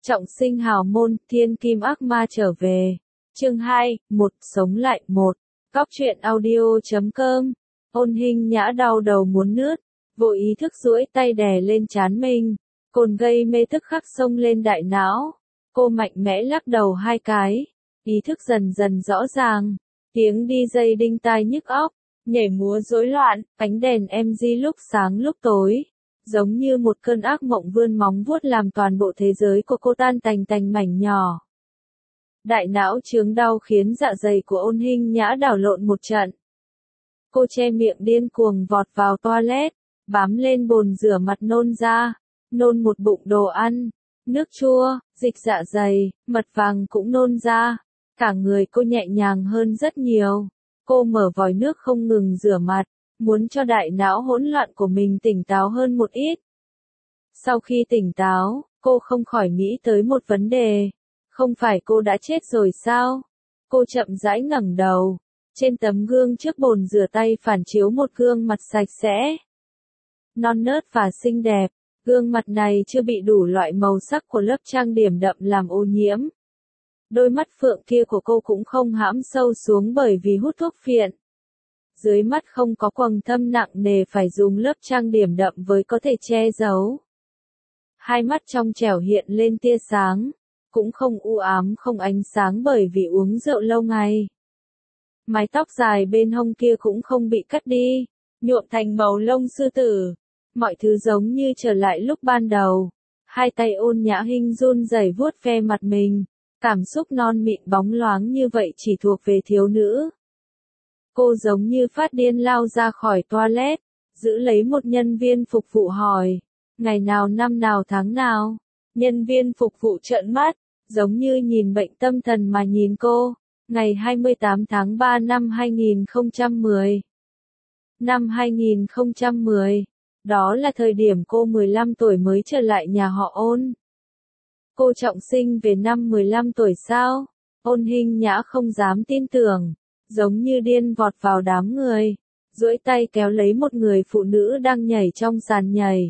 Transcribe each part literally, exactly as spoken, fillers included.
Trọng sinh hào môn, thiên kim ác ma trở về. Chương hai, một, sống lại, một. Góc truyện audio chấm com. Ôn Hinh Nhã đau đầu muốn nứt, vô ý thức duỗi tay đè lên trán mình. Cồn gây mê tức khắc xông lên đại não. Cô mạnh mẽ lắc đầu hai cái. Ý thức dần dần rõ ràng. Tiếng đi dây đinh tai nhức óc, nhảy múa rối loạn, ánh đèn em gi lúc sáng lúc tối. Giống như một cơn ác mộng vươn móng vuốt làm toàn bộ thế giới của cô tan tành tành mảnh nhỏ. Đại não chướng đau khiến dạ dày của Ôn Hinh Nhã đảo lộn một trận. Cô che miệng điên cuồng vọt vào toilet, bám lên bồn rửa mặt nôn ra, nôn một bụng đồ ăn, nước chua, dịch dạ dày, mật vàng cũng nôn ra. Cả người cô nhẹ nhàng hơn rất nhiều. Cô mở vòi nước không ngừng rửa mặt, muốn cho đại não hỗn loạn của mình tỉnh táo hơn một ít. Sau khi tỉnh táo, cô không khỏi nghĩ tới một vấn đề. Không phải cô đã chết rồi sao? Cô chậm rãi ngẩng đầu. Trên tấm gương trước bồn rửa tay phản chiếu một gương mặt sạch sẽ, non nớt và xinh đẹp. Gương mặt này chưa bị đủ loại màu sắc của lớp trang điểm đậm làm ô nhiễm. Đôi mắt phượng kia của cô cũng không hãm sâu xuống bởi vì hút thuốc phiện. Dưới mắt không có quầng thâm nặng nề phải dùng lớp trang điểm đậm với có thể che giấu. Hai mắt trong trẻo hiện lên tia sáng, cũng không u ám không ánh sáng bởi vì uống rượu lâu ngày. Mái tóc dài bên hông kia cũng không bị cắt đi, nhuộm thành màu lông sư tử. Mọi thứ giống như trở lại lúc ban đầu. Hai tay Ôn Nhã Hinh run rẩy vuốt ve mặt mình. Cảm xúc non mịn bóng loáng như vậy chỉ thuộc về thiếu nữ. Cô giống như phát điên lao ra khỏi toilet, giữ lấy một nhân viên phục vụ hỏi, ngày nào năm nào tháng nào. Nhân viên phục vụ trợn mắt, giống như nhìn bệnh tâm thần mà nhìn cô. Ngày hai mươi tám tháng ba năm hai nghìn không trăm mười. Năm hai nghìn không trăm mười, đó là thời điểm cô mười lăm tuổi mới trở lại nhà họ Ôn. Cô trọng sinh về năm mười lăm tuổi sao? Ôn Hinh Nhã không dám tin tưởng, giống như điên vọt vào đám người, duỗi tay kéo lấy một người phụ nữ đang nhảy trong sàn nhảy.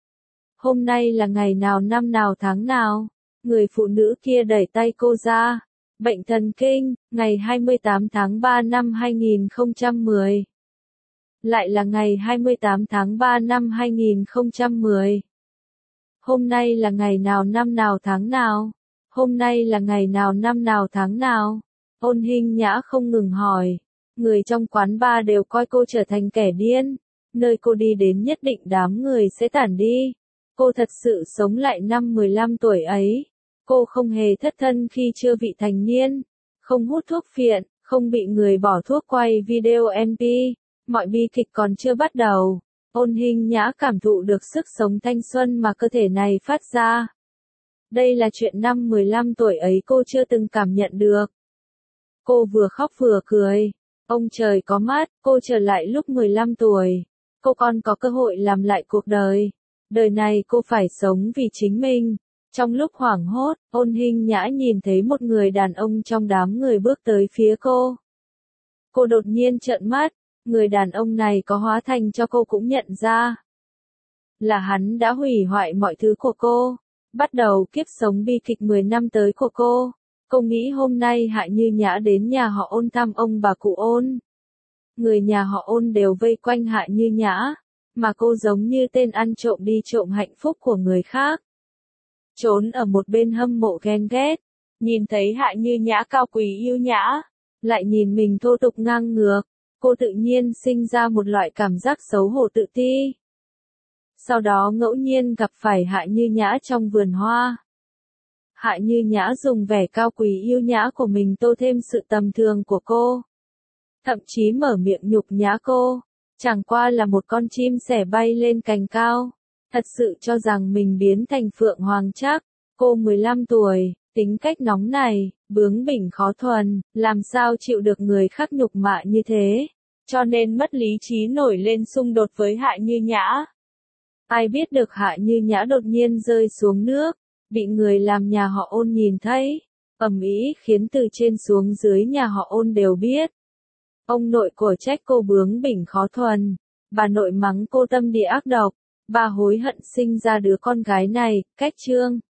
Hôm nay là ngày nào năm nào tháng nào? Người phụ nữ kia đẩy tay cô ra. Bệnh thần kinh, ngày hai mươi tám tháng ba năm hai nghìn không trăm mười. Lại là ngày hai mươi tám tháng ba năm hai nghìn không trăm mười. Hôm nay là ngày nào năm nào tháng nào? Hôm nay là ngày nào năm nào tháng nào? Ôn Hinh Nhã không ngừng hỏi. Người trong quán bar đều coi cô trở thành kẻ điên. Nơi cô đi đến nhất định đám người sẽ tản đi. Cô thật sự sống lại năm mười lăm tuổi ấy. Cô không hề thất thân khi chưa vị thành niên. Không hút thuốc phiện, không bị người bỏ thuốc quay video em pê. Mọi bi kịch còn chưa bắt đầu. Ôn Hinh Nhã cảm thụ được sức sống thanh xuân mà cơ thể này phát ra. Đây là chuyện năm mười lăm tuổi ấy cô chưa từng cảm nhận được. Cô vừa khóc vừa cười. Ông trời có mắt, cô trở lại lúc mười lăm tuổi. Cô còn có cơ hội làm lại cuộc đời. Đời này cô phải sống vì chính mình. Trong lúc hoảng hốt, Ôn Hinh Nhã nhìn thấy một người đàn ông trong đám người bước tới phía cô. Cô đột nhiên trợn mắt. Người đàn ông này có hóa thành cho cô cũng nhận ra. Là hắn đã hủy hoại mọi thứ của cô. Bắt đầu kiếp sống bi kịch mười năm tới của cô. Cô nghĩ hôm nay Hạ Như Nhã đến nhà họ Ôn thăm ông bà cụ Ôn. Người nhà họ Ôn đều vây quanh Hạ Như Nhã. Mà cô giống như tên ăn trộm đi trộm hạnh phúc của người khác. Trốn ở một bên hâm mộ ghen ghét. Nhìn thấy Hạ Như Nhã cao quý yêu nhã. Lại nhìn mình thô tục ngang ngược. Cô tự nhiên sinh ra một loại cảm giác xấu hổ tự ti. Sau đó ngẫu nhiên gặp phải Hạ Như Nhã trong vườn hoa. Hạ Như Nhã dùng vẻ cao quý yêu nhã của mình tô thêm sự tầm thường của cô. Thậm chí mở miệng nhục nhã cô. Chẳng qua là một con chim sẻ bay lên cành cao. Thật sự cho rằng mình biến thành phượng hoàng trác. Cô mười lăm tuổi, tính cách nóng này, bướng bỉnh khó thuần, làm sao chịu được người khác nhục mạ như thế. Cho nên mất lý trí nổi lên xung đột với Hạ Như Nhã. Ai biết được Hạ Như Nhã đột nhiên rơi xuống nước, bị người làm nhà họ Ôn nhìn thấy, ầm ĩ khiến từ trên xuống dưới nhà họ Ôn đều biết. Ông nội của trách cô bướng bỉnh khó thuần, bà nội mắng cô tâm địa ác độc, bà hối hận sinh ra đứa con gái này. Cách chương